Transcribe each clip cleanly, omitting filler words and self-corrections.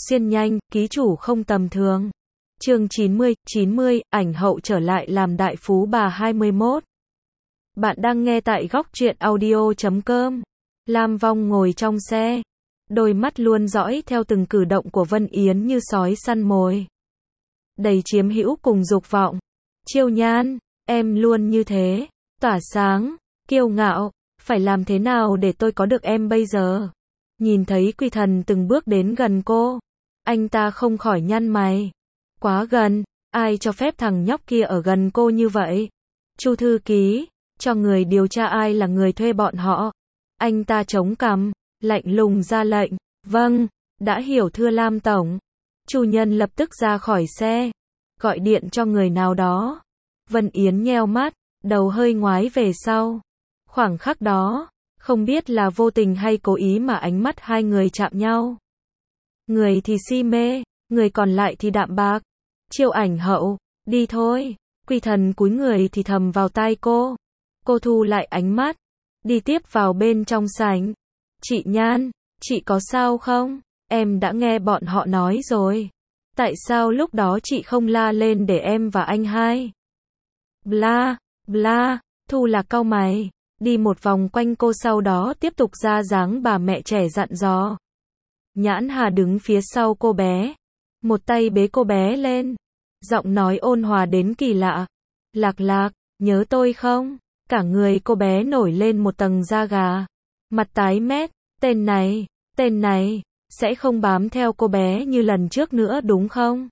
Xuyên nhanh, ký chủ không tầm thường. Chương 90, ảnh hậu trở lại làm đại phú bà 21. Bạn đang nghe tại góc truyện audio.com. Lam Vong ngồi trong xe, đôi mắt luôn dõi theo từng cử động của Vân Yến như sói săn mồi. Đầy chiếm hữu cùng dục vọng. Chiêu Nhan, em luôn như thế, tỏa sáng, kiêu ngạo, phải làm thế nào để tôi có được em bây giờ? Nhìn thấy Quy Thần từng bước đến gần cô, anh ta không khỏi nhăn mày. Quá gần, ai cho phép thằng nhóc kia ở gần cô như vậy? Chu thư ký, cho người điều tra ai là người thuê bọn họ. Anh ta chống cằm, lạnh lùng ra lệnh. Vâng, đã hiểu thưa Lam tổng. Chu Nhân lập tức ra khỏi xe, gọi điện cho người nào đó. Vân Yến nheo mắt, đầu hơi ngoái về sau. Khoảng khắc đó, không biết là vô tình hay cố ý mà ánh mắt hai người chạm nhau. Người thì si mê, người còn lại thì đạm bạc. Chiêu Ảnh hậu, đi thôi. Quy Thần cúi người thì thầm vào tai cô. Cô thu lại ánh mắt, đi tiếp vào bên trong sảnh. Chị Nhan, chị có sao không? Em đã nghe bọn họ nói rồi. Tại sao lúc đó chị không la lên để em và anh hai? Bla, bla, Thu là cau mày, đi một vòng quanh cô sau đó tiếp tục ra dáng bà mẹ trẻ dặn dò. Nhãn Hà đứng phía sau cô bé, một tay bế cô bé lên, giọng nói ôn hòa đến kỳ lạ. Lạc Lạc, nhớ tôi không? Cả người cô bé nổi lên một tầng da gà, mặt tái mét, tên này, sẽ không bám theo cô bé như lần trước nữa đúng không?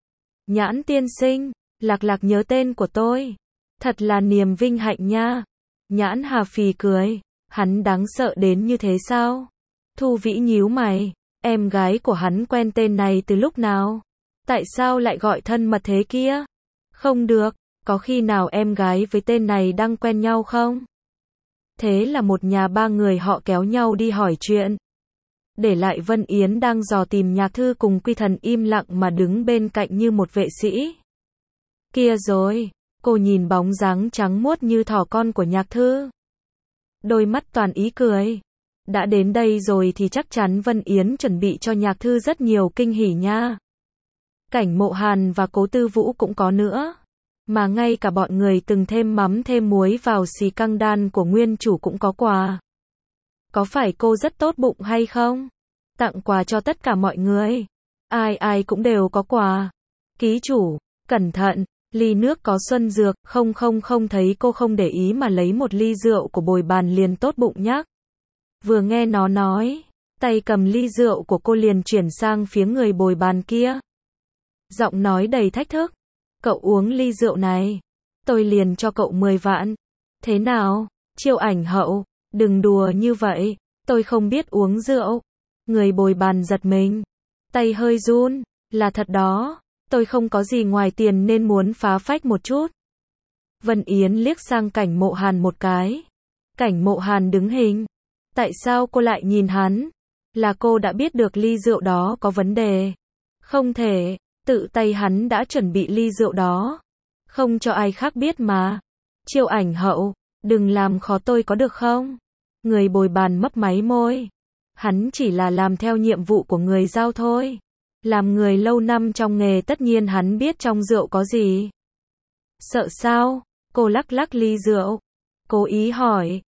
Nhãn tiên sinh, Lạc Lạc nhớ tên của tôi, thật là niềm vinh hạnh nha. Nhãn Hà phì cười, hắn đáng sợ đến như thế sao? Thu Vĩ nhíu mày, em gái của hắn quen tên này từ lúc nào? Tại sao lại gọi thân mật thế kia? Không được, có khi nào em gái với tên này đang quen nhau không? Thế là một nhà ba người họ kéo nhau đi hỏi chuyện. Để lại Vân Yến đang dò tìm Nhạc Thư cùng Quy Thần im lặng mà đứng bên cạnh như một vệ sĩ. Kia rồi, cô nhìn bóng dáng trắng muốt như thỏ con của Nhạc Thư. Đôi mắt toàn ý cười. Đã đến đây rồi thì chắc chắn Vân Yến chuẩn bị cho Nhạc Thư rất nhiều kinh hỉ nha. Cảnh Mộ Hàn và Cố Tư Vũ cũng có nữa. Mà ngay cả bọn người từng thêm mắm thêm muối vào xì căng đan của nguyên chủ cũng có quà. Có phải cô rất tốt bụng hay không? Tặng quà cho tất cả mọi người. Ai cũng đều có quà. Ký chủ, cẩn thận, ly nước có xuân dược, không thấy cô không để ý mà lấy một ly rượu của Bồi Bàn liền tốt bụng nhắc. Vừa nghe nó nói, tay cầm ly rượu của cô liền chuyển sang phía người Bồi Bàn kia. Giọng nói đầy thách thức. Cậu uống ly rượu này, tôi liền cho cậu 10 vạn. Thế nào, Chiêu Ảnh hậu, đừng đùa như vậy, tôi không biết uống rượu. Người Bồi Bàn giật mình, tay hơi run, là thật đó, tôi không có gì ngoài tiền nên muốn phá phách một chút. Vân Yến liếc sang Cảnh Mộ Hàn một cái. Cảnh Mộ Hàn đứng hình. Tại sao cô lại nhìn hắn? Là cô đã biết được ly rượu đó có vấn đề. Không thể, tự tay hắn đã chuẩn bị ly rượu đó. Không cho ai khác biết mà. Chiêu Ảnh hậu, đừng làm khó tôi có được không? Người Bồi Bàn mấp máy môi. Hắn chỉ là làm theo nhiệm vụ của người giao thôi. Làm người lâu năm trong nghề tất nhiên hắn biết trong rượu có gì. Sợ sao? Cô lắc lắc ly rượu. Cố ý hỏi.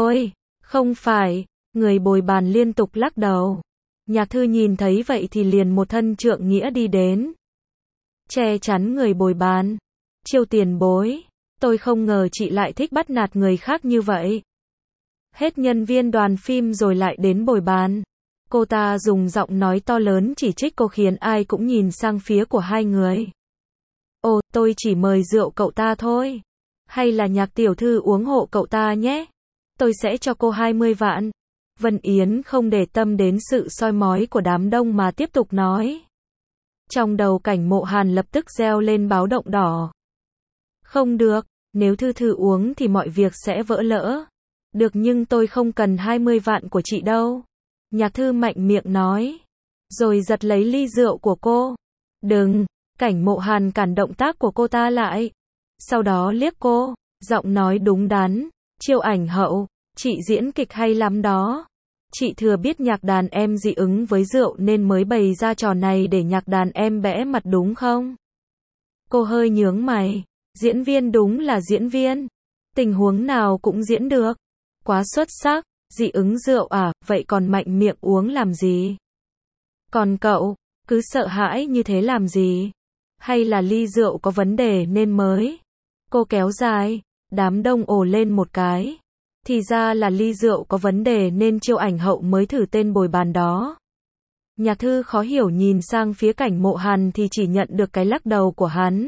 Không phải. Người Bồi Bàn liên tục lắc đầu. Nhạc Thư nhìn thấy vậy thì liền một thân trượng nghĩa đi đến. Che chắn người Bồi Bàn. Chiêu tiền bối. Tôi không ngờ chị lại thích bắt nạt người khác như vậy. Hết nhân viên đoàn phim rồi lại đến Bồi Bàn. Cô ta dùng giọng nói to lớn chỉ trích cô khiến ai cũng nhìn sang phía của hai người. Ồ, tôi chỉ mời rượu cậu ta thôi. Hay là Nhạc tiểu thư uống hộ cậu ta nhé. Tôi sẽ cho cô 20 vạn. Vân Yến không để tâm đến sự soi mói của đám đông mà tiếp tục nói. Trong đầu Cảnh Mộ Hàn lập tức reo lên báo động đỏ. Không được, nếu Thư uống thì mọi việc sẽ vỡ lỡ. Được nhưng tôi không cần 20 vạn của chị đâu. Nhạc Thư mạnh miệng nói. Rồi giật lấy ly rượu của cô. Đừng, Cảnh Mộ Hàn cản động tác của cô ta lại. Sau đó liếc cô, giọng nói đúng đắn. Chiêu Ảnh hậu, chị diễn kịch hay lắm đó. Chị thừa biết nhạc đàn em dị ứng với rượu nên mới bày ra trò này để nhạc đàn em bẽ mặt đúng không? Cô hơi nhướng mày. Diễn viên đúng là diễn viên. Tình huống nào cũng diễn được. Quá xuất sắc. Dị ứng rượu à, vậy còn mạnh miệng uống làm gì? Còn cậu, cứ sợ hãi như thế làm gì? Hay là ly rượu có vấn đề nên mới? Cô kéo dài. Đám đông ồ lên một cái. Thì ra là ly rượu có vấn đề nên Chiêu Ảnh Hậu mới thử tên bồi bàn đó. Nhạc Thư khó hiểu nhìn sang phía Cảnh Mộ Hàn thì chỉ nhận được cái lắc đầu của hắn.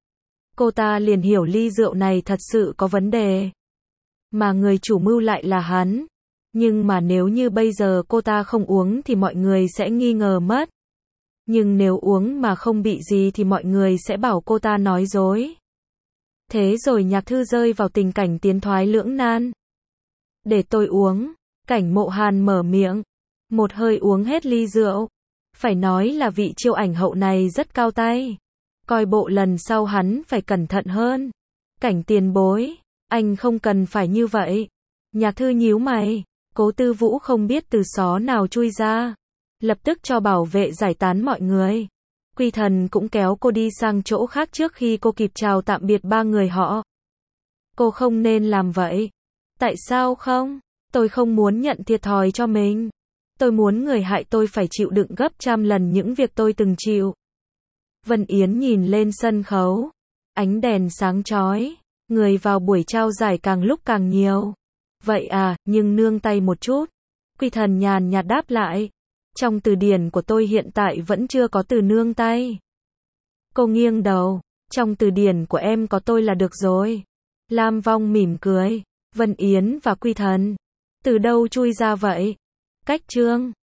Cô ta liền hiểu ly rượu này thật sự có vấn đề. Mà người chủ mưu lại là hắn. Nhưng mà nếu như bây giờ cô ta không uống thì mọi người sẽ nghi ngờ mất. Nhưng nếu uống mà không bị gì thì mọi người sẽ bảo cô ta nói dối. Thế rồi Nhạc Thư rơi vào tình cảnh tiến thoái lưỡng nan. Để tôi uống. Cảnh Mộ Hàn mở miệng. Một hơi uống hết ly rượu. Phải nói là vị Chiêu Ảnh Hậu này rất cao tay. Coi bộ lần sau hắn phải cẩn thận hơn. Cảnh tiền bối. Anh không cần phải như vậy. Nhạc Thư nhíu mày. Cố Tư Vũ không biết từ xó nào chui ra. Lập tức cho bảo vệ giải tán mọi người. Quy Thần cũng kéo cô đi sang chỗ khác trước khi cô kịp chào tạm biệt ba người họ. Cô không nên làm vậy. Tại sao không? Tôi không muốn nhận thiệt thòi cho mình. Tôi muốn người hại tôi phải chịu đựng gấp trăm lần những việc tôi từng chịu. Vân Yến nhìn lên sân khấu. Ánh đèn sáng chói. Người vào buổi trao giải càng lúc càng nhiều. Vậy à, nhưng nương tay một chút. Quy Thần nhàn nhạt đáp lại. Trong từ điển của tôi hiện tại vẫn chưa có từ nương tay. Cô nghiêng đầu. Trong từ điển của em có tôi là được rồi. Lam Vong mỉm cười. Vân Yến và Quy Thần. Từ đâu chui ra vậy? Cách Trương.